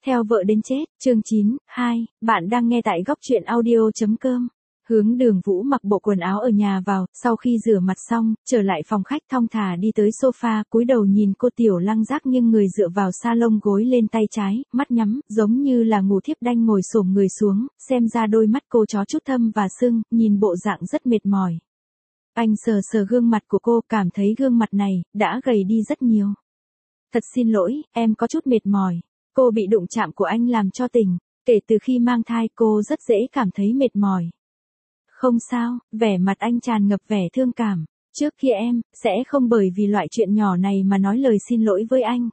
Theo vợ đến chết, chương 9, 2, bạn đang nghe tại góc truyện audio.com. Hướng Đường Vũ mặc bộ quần áo ở nhà vào, sau khi rửa mặt xong, trở lại phòng khách thong thả đi tới sofa, cúi đầu nhìn cô Tiểu Lăng Giác nghiêng người dựa vào sa lông gối lên tay trái, mắt nhắm, giống như là ngủ thiếp đanh ngồi xổm người xuống, xem ra đôi mắt cô chó chút thâm và sưng, nhìn bộ dạng rất mệt mỏi. Anh sờ sờ gương mặt của cô, cảm thấy gương mặt này đã gầy đi rất nhiều. Thật xin lỗi, em có chút mệt mỏi. Cô bị đụng chạm của anh làm cho tỉnh, kể từ khi mang thai cô rất dễ cảm thấy mệt mỏi. Không sao, vẻ mặt anh tràn ngập vẻ thương cảm. Trước kia em sẽ không bởi vì loại chuyện nhỏ này mà nói lời xin lỗi với anh.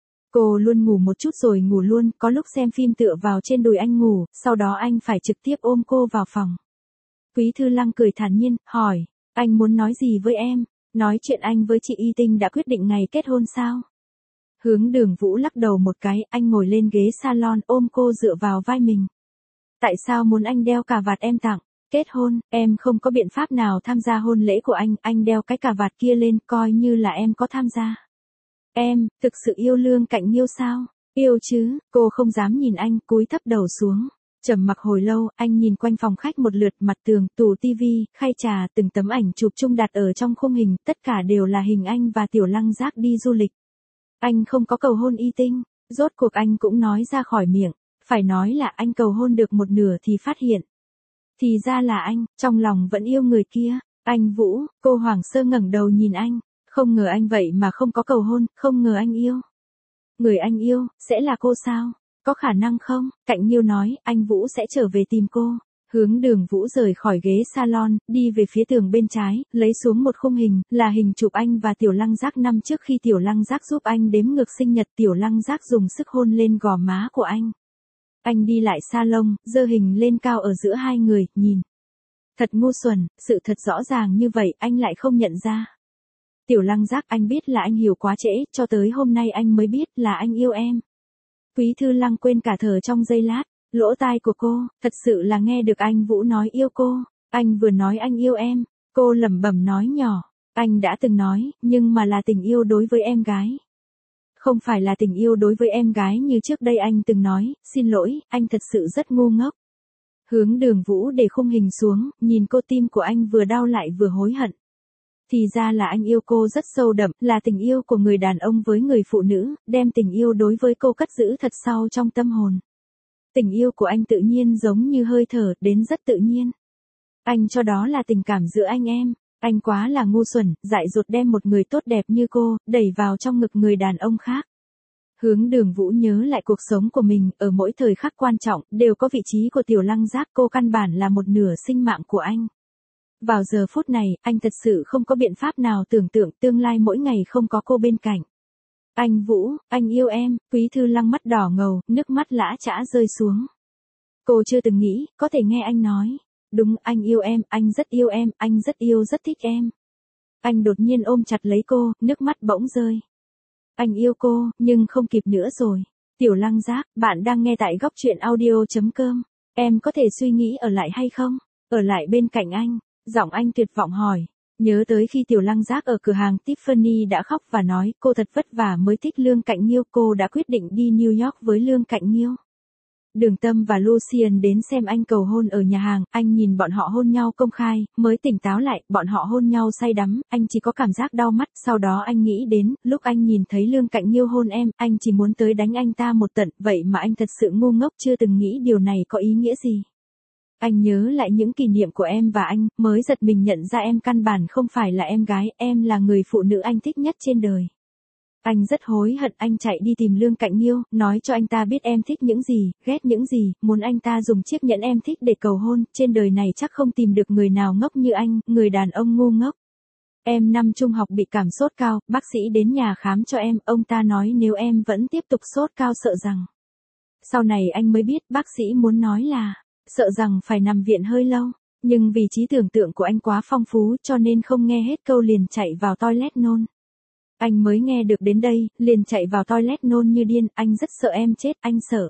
Cô luôn ngủ một chút rồi ngủ luôn, có lúc xem phim tựa vào trên đùi anh ngủ, sau đó anh phải trực tiếp ôm cô vào phòng. Quý Thư Lăng cười thản nhiên, hỏi, anh muốn nói gì với em? Nói chuyện anh với chị Y Tinh đã quyết định ngày kết hôn sao? Hướng Đường Vũ lắc đầu một cái, anh ngồi lên ghế salon ôm cô dựa vào vai mình. Tại sao muốn anh đeo cà vạt em tặng? Kết hôn, em không có biện pháp nào tham gia hôn lễ của anh đeo cái cà vạt kia lên coi như là em có tham gia. Em, thực sự yêu Lương Cạnh Nhiêu sao? Yêu chứ, cô không dám nhìn anh, cúi thấp đầu xuống. Trầm mặc hồi lâu, anh nhìn quanh phòng khách một lượt, mặt tường, tủ tivi, khay trà, từng tấm ảnh chụp chung đặt ở trong khung hình, tất cả đều là hình anh và Tiểu Lăng Giác đi du lịch. Anh không có cầu hôn Y Tinh, rốt cuộc anh cũng nói ra khỏi miệng, phải nói là anh cầu hôn được một nửa thì phát hiện. Thì ra là anh, trong lòng vẫn yêu người kia, anh Vũ, cô hoảng sơ ngẩng đầu nhìn anh, không ngờ anh vậy mà không có cầu hôn, không ngờ anh yêu. Người anh yêu, sẽ là cô sao? Có khả năng không? Cạnh Nhiêu nói, anh Vũ sẽ trở về tìm cô. Hướng Đường Vũ rời khỏi ghế salon, đi về phía tường bên trái, lấy xuống một khung hình, là hình chụp anh và Tiểu Lăng Giác năm trước khi Tiểu Lăng Giác giúp anh đếm ngược sinh nhật. Tiểu Lăng Giác dùng sức hôn lên gò má của anh. Anh đi lại salon, giơ hình lên cao ở giữa hai người, nhìn. Thật ngu xuẩn, sự thật rõ ràng như vậy anh lại không nhận ra. Tiểu Lăng Giác, anh biết là anh hiểu quá trễ, cho tới hôm nay anh mới biết là anh yêu em. Quý Thư Lăng quên cả thở trong giây lát. Lỗ tai của cô, thật sự là nghe được anh Vũ nói yêu cô. Anh vừa nói anh yêu em. Cô lẩm bẩm nói nhỏ. Anh đã từng nói, nhưng mà là tình yêu đối với em gái. Không phải là tình yêu đối với em gái như trước đây anh từng nói, xin lỗi, anh thật sự rất ngu ngốc. Hướng Đường Vũ để khung hình xuống, nhìn cô, tim của anh vừa đau lại vừa hối hận. Thì ra là anh yêu cô rất sâu đậm, là tình yêu của người đàn ông với người phụ nữ, đem tình yêu đối với cô cất giữ thật sâu trong tâm hồn. Tình yêu của anh tự nhiên giống như hơi thở, đến rất tự nhiên. Anh cho đó là tình cảm giữa anh em. Anh quá là ngu xuẩn, dại dột đem một người tốt đẹp như cô, đẩy vào trong ngực người đàn ông khác. Hướng Đường Vũ nhớ lại cuộc sống của mình, ở mỗi thời khắc quan trọng, đều có vị trí của Tiểu Lăng Giác, cô căn bản là một nửa sinh mạng của anh. Vào giờ phút này, anh thật sự không có biện pháp nào tưởng tượng tương lai mỗi ngày không có cô bên cạnh. Anh Vũ, anh yêu em. Quý Thư Lăng mắt đỏ ngầu, nước mắt lã chã rơi xuống. Cô chưa từng nghĩ, có thể nghe anh nói. Đúng, anh yêu em, anh rất yêu em, anh rất yêu rất thích em. Anh đột nhiên ôm chặt lấy cô, nước mắt bỗng rơi. Anh yêu cô, nhưng không kịp nữa rồi. Tiểu Lăng Giác, bạn đang nghe tại góc truyện audio.com. Em có thể suy nghĩ ở lại hay không? Ở lại bên cạnh anh. Giọng anh tuyệt vọng hỏi. Nhớ tới khi Tiểu Lăng Giác ở cửa hàng Tiffany đã khóc và nói cô thật vất vả mới thích Lương Cạnh Nhiêu, cô đã quyết định đi New York với Lương Cạnh Nhiêu. Đường Tâm và Lucien đến xem anh cầu hôn ở nhà hàng, anh nhìn bọn họ hôn nhau công khai, mới tỉnh táo lại, bọn họ hôn nhau say đắm, anh chỉ có cảm giác đau mắt, sau đó anh nghĩ đến, lúc anh nhìn thấy Lương Cạnh Nhiêu hôn em, anh chỉ muốn tới đánh anh ta một trận, vậy mà anh thật sự ngu ngốc, chưa từng nghĩ điều này có ý nghĩa gì. Anh nhớ lại những kỷ niệm của em và anh, mới giật mình nhận ra em căn bản không phải là em gái, em là người phụ nữ anh thích nhất trên đời. Anh rất hối hận, anh chạy đi tìm Lương Cạnh Nhiêu, nói cho anh ta biết em thích những gì, ghét những gì, muốn anh ta dùng chiếc nhẫn em thích để cầu hôn, trên đời này chắc không tìm được người nào ngốc như anh, người đàn ông ngu ngốc. Em năm trung học bị cảm sốt cao, bác sĩ đến nhà khám cho em, ông ta nói nếu em vẫn tiếp tục sốt cao sợ rằng. Sau này anh mới biết bác sĩ muốn nói là, sợ rằng phải nằm viện hơi lâu, nhưng vì trí tưởng tượng của anh quá phong phú cho nên không nghe hết câu liền chạy vào toilet nôn. Anh mới nghe được đến đây, liền chạy vào toilet nôn như điên, anh rất sợ em chết, anh sợ.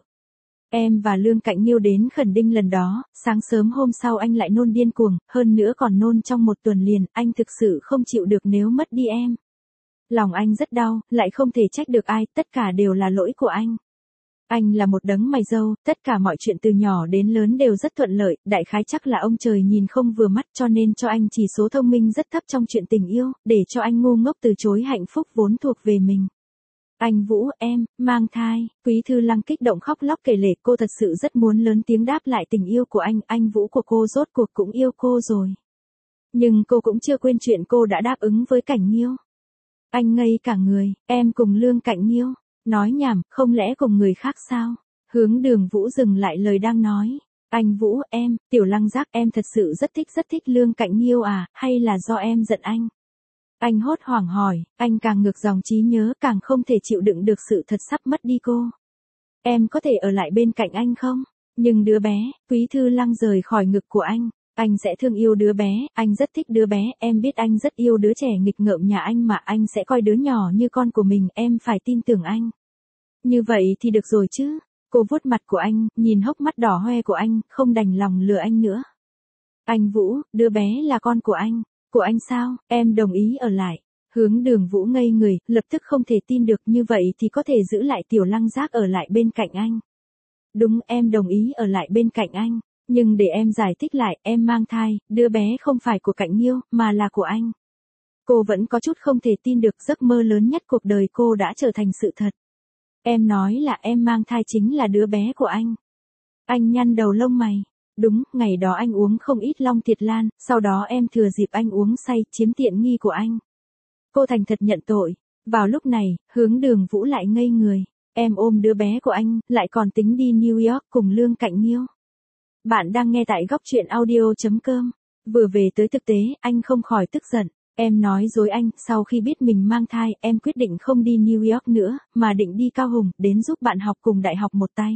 Em và Lương Cạnh Nhiêu đến Khẩn Đinh lần đó, sáng sớm hôm sau anh lại nôn điên cuồng, hơn nữa còn nôn trong một tuần liền, anh thực sự không chịu được nếu mất đi em. Lòng anh rất đau, lại không thể trách được ai, tất cả đều là lỗi của anh. Anh là một đấng mày râu, tất cả mọi chuyện từ nhỏ đến lớn đều rất thuận lợi, đại khái chắc là ông trời nhìn không vừa mắt cho nên cho anh chỉ số thông minh rất thấp trong chuyện tình yêu, để cho anh ngu ngốc từ chối hạnh phúc vốn thuộc về mình. Anh Vũ, em, mang thai, Quý Thư Lăng kích động khóc lóc kể lể cô thật sự rất muốn lớn tiếng đáp lại tình yêu của anh Vũ của cô rốt cuộc cũng yêu cô rồi. Nhưng cô cũng chưa quên chuyện cô đã đáp ứng với Cảnh Nghiêu. Anh ngây cả người, em cùng Lương Cảnh Nghiêu, nói nhảm, không lẽ cùng người khác sao? Hướng Đường Vũ dừng lại lời đang nói. Anh Vũ, em, Tiểu Lăng giác em thật sự rất thích Lương Cảnh Nghiêu à, hay là do em giận anh? Anh hốt hoảng hỏi, anh càng ngược dòng trí nhớ càng không thể chịu đựng được sự thật sắp mất đi cô. Em có thể ở lại bên cạnh anh không? Nhưng đứa bé, Quý Thư Lăng rời khỏi ngực của anh sẽ thương yêu đứa bé, anh rất thích đứa bé, em biết anh rất yêu đứa trẻ nghịch ngợm nhà anh mà anh sẽ coi đứa nhỏ như con của mình, em phải tin tưởng anh. Như vậy thì được rồi chứ. Cô vuốt mặt của anh, nhìn hốc mắt đỏ hoe của anh, không đành lòng lừa anh nữa. Anh Vũ, đứa bé là con của anh. Của anh sao, em đồng ý ở lại. Hướng Đường Vũ ngây người, lập tức không thể tin được như vậy thì có thể giữ lại Tiểu Lăng giác ở lại bên cạnh anh. Đúng, em đồng ý ở lại bên cạnh anh. Nhưng để em giải thích lại, em mang thai, đứa bé không phải của Cảnh Nghiêu, mà là của anh. Cô vẫn có chút không thể tin được giấc mơ lớn nhất cuộc đời cô đã trở thành sự thật. Em nói là em mang thai chính là đứa bé của anh. Anh nhăn đầu lông mày. Đúng, ngày đó anh uống không ít Long Thiệt Lan, sau đó em thừa dịp anh uống say, chiếm tiện nghi của anh. Cô thành thật nhận tội. Vào lúc này, Hướng Đường Vũ lại ngây người. Em ôm đứa bé của anh, lại còn tính đi New York cùng Lương Cảnh Nghiêu. Bạn đang nghe tại góc truyện audio.com. Vừa về tới thực tế, anh không khỏi tức giận. Em nói dối anh, sau khi biết mình mang thai, em quyết định không đi New York nữa, mà định đi Cao Hùng, đến giúp bạn học cùng đại học một tay.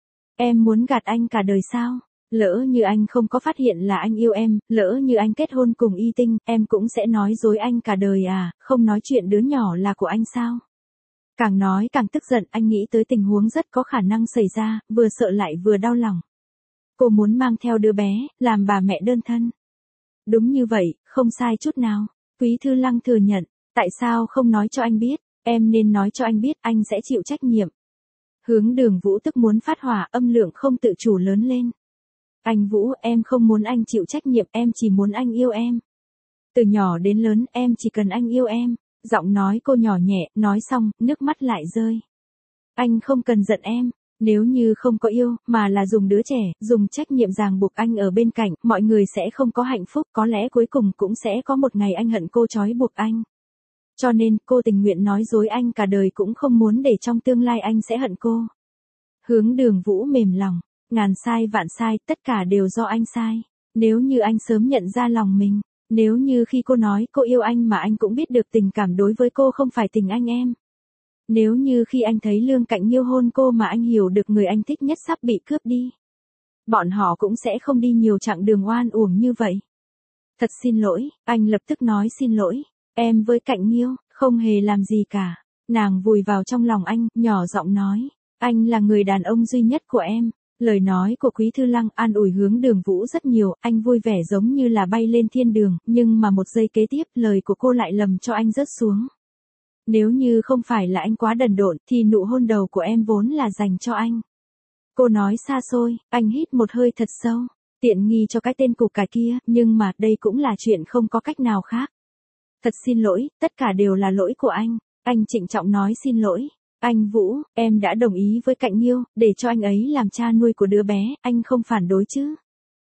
Em muốn gạt anh cả đời sao? Lỡ như anh không có phát hiện là anh yêu em, lỡ như anh kết hôn cùng Y Tinh, em cũng sẽ nói dối anh cả đời à, không nói chuyện đứa nhỏ là của anh sao? Càng nói càng tức giận, anh nghĩ tới tình huống rất có khả năng xảy ra, vừa sợ lại vừa đau lòng. Cô muốn mang theo đứa bé, làm bà mẹ đơn thân. Đúng như vậy, không sai chút nào. Quý Thư Lăng thừa nhận, tại sao không nói cho anh biết, em nên nói cho anh biết, anh sẽ chịu trách nhiệm. Hướng Đường Vũ tức muốn phát hỏa, âm lượng không tự chủ lớn lên. Anh Vũ, em không muốn anh chịu trách nhiệm, em chỉ muốn anh yêu em. Từ nhỏ đến lớn, em chỉ cần anh yêu em. Giọng nói cô nhỏ nhẹ, nói xong, nước mắt lại rơi. Anh không cần giận em. Nếu như không có yêu, mà là dùng đứa trẻ, dùng trách nhiệm ràng buộc anh ở bên cạnh, mọi người sẽ không có hạnh phúc, có lẽ cuối cùng cũng sẽ có một ngày anh hận cô trói buộc anh. Cho nên, cô tình nguyện nói dối anh cả đời cũng không muốn để trong tương lai anh sẽ hận cô. Hướng Đường Vũ mềm lòng, ngàn sai vạn sai, tất cả đều do anh sai. Nếu như anh sớm nhận ra lòng mình, nếu như khi cô nói cô yêu anh mà anh cũng biết được tình cảm đối với cô không phải tình anh em. Nếu như khi anh thấy Lương Cảnh Nghiêu hôn cô mà anh hiểu được người anh thích nhất sắp bị cướp đi. Bọn họ cũng sẽ không đi nhiều chặng đường oan uổng như vậy. Thật xin lỗi, anh lập tức nói xin lỗi. Em với Cảnh Nghiêu, không hề làm gì cả. Nàng vùi vào trong lòng anh, nhỏ giọng nói. Anh là người đàn ông duy nhất của em. Lời nói của Quý Thư Lăng an ủi Hướng Đường Vũ rất nhiều, anh vui vẻ giống như là bay lên thiên đường, nhưng mà một giây kế tiếp lời của cô lại lầm cho anh rớt xuống. Nếu như không phải là anh quá đần độn thì nụ hôn đầu của em vốn là dành cho anh. Cô nói xa xôi, anh hít một hơi thật sâu. Tiện nghi cho cái tên cục cải kia, nhưng mà đây cũng là chuyện không có cách nào khác. Thật xin lỗi, tất cả đều là lỗi của anh. Anh trịnh trọng nói xin lỗi. Anh Vũ, em đã đồng ý với Cảnh Nghiêu, để cho anh ấy làm cha nuôi của đứa bé, anh không phản đối chứ?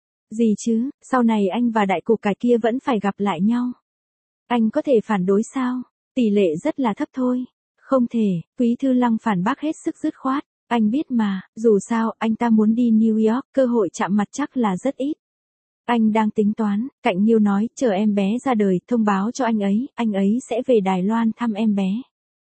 Gì chứ, sau này anh và đại cục cải kia vẫn phải gặp lại nhau. Anh có thể phản đối sao? Tỷ lệ rất là thấp thôi. Không thể, Quý Thư Lăng phản bác hết sức dứt khoát. Anh biết mà, dù sao, anh ta muốn đi New York, cơ hội chạm mặt chắc là rất ít. Anh đang tính toán, Cảnh Nghiêu nói, chờ em bé ra đời, thông báo cho anh ấy sẽ về Đài Loan thăm em bé.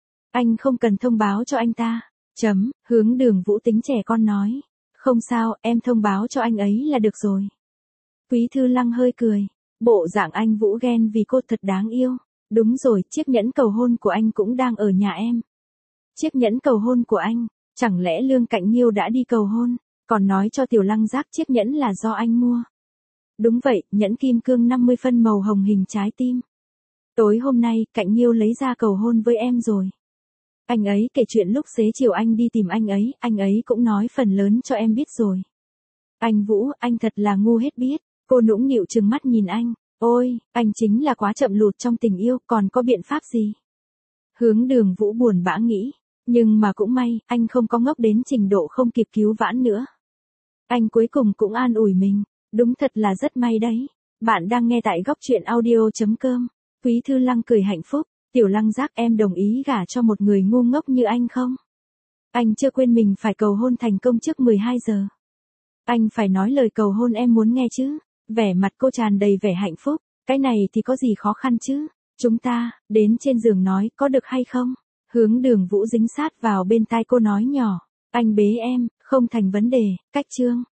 Anh không cần thông báo cho anh ta. Hướng Đường Vũ tính trẻ con nói. Không sao, em thông báo cho anh ấy là được rồi. Quý Thư Lăng hơi cười. Bộ dạng anh Vũ ghen vì cô thật đáng yêu. Đúng rồi, chiếc nhẫn cầu hôn của anh cũng đang ở nhà em. Chiếc nhẫn cầu hôn của anh, chẳng lẽ Lương Cảnh Nghiêu đã đi cầu hôn, còn nói cho Tiểu Lăng giác chiếc nhẫn là do anh mua. Đúng vậy, nhẫn kim cương 50 phân màu hồng hình trái tim. Tối hôm nay, Cảnh Nghiêu lấy ra cầu hôn với em rồi. Anh ấy kể chuyện lúc xế chiều anh đi tìm anh ấy cũng nói phần lớn cho em biết rồi. Anh Vũ, anh thật là ngu hết biết. Cô nũng nịu trừng mắt nhìn anh. Ôi, anh chính là quá chậm lụt trong tình yêu, còn có biện pháp gì? Hướng Đường Vũ buồn bã nghĩ. Nhưng mà cũng may, anh không có ngốc đến trình độ không kịp cứu vãn nữa. Anh cuối cùng cũng an ủi mình. Đúng thật là rất may đấy. Bạn đang nghe tại góc truyện audio.com. Quý Thư Lăng cười hạnh phúc. Tiểu Lăng Giác, em đồng ý gả cho một người ngu ngốc như anh không? Anh chưa quên mình phải cầu hôn thành công trước 12 giờ. Anh phải nói lời cầu hôn em muốn nghe chứ. Vẻ mặt cô tràn đầy vẻ hạnh phúc. Cái này thì có gì khó khăn chứ? Chúng ta, đến trên giường nói, có được hay không? Hướng Đường Vũ dính sát vào bên tai cô nói nhỏ. Anh bế em, không thành vấn đề, cách chương.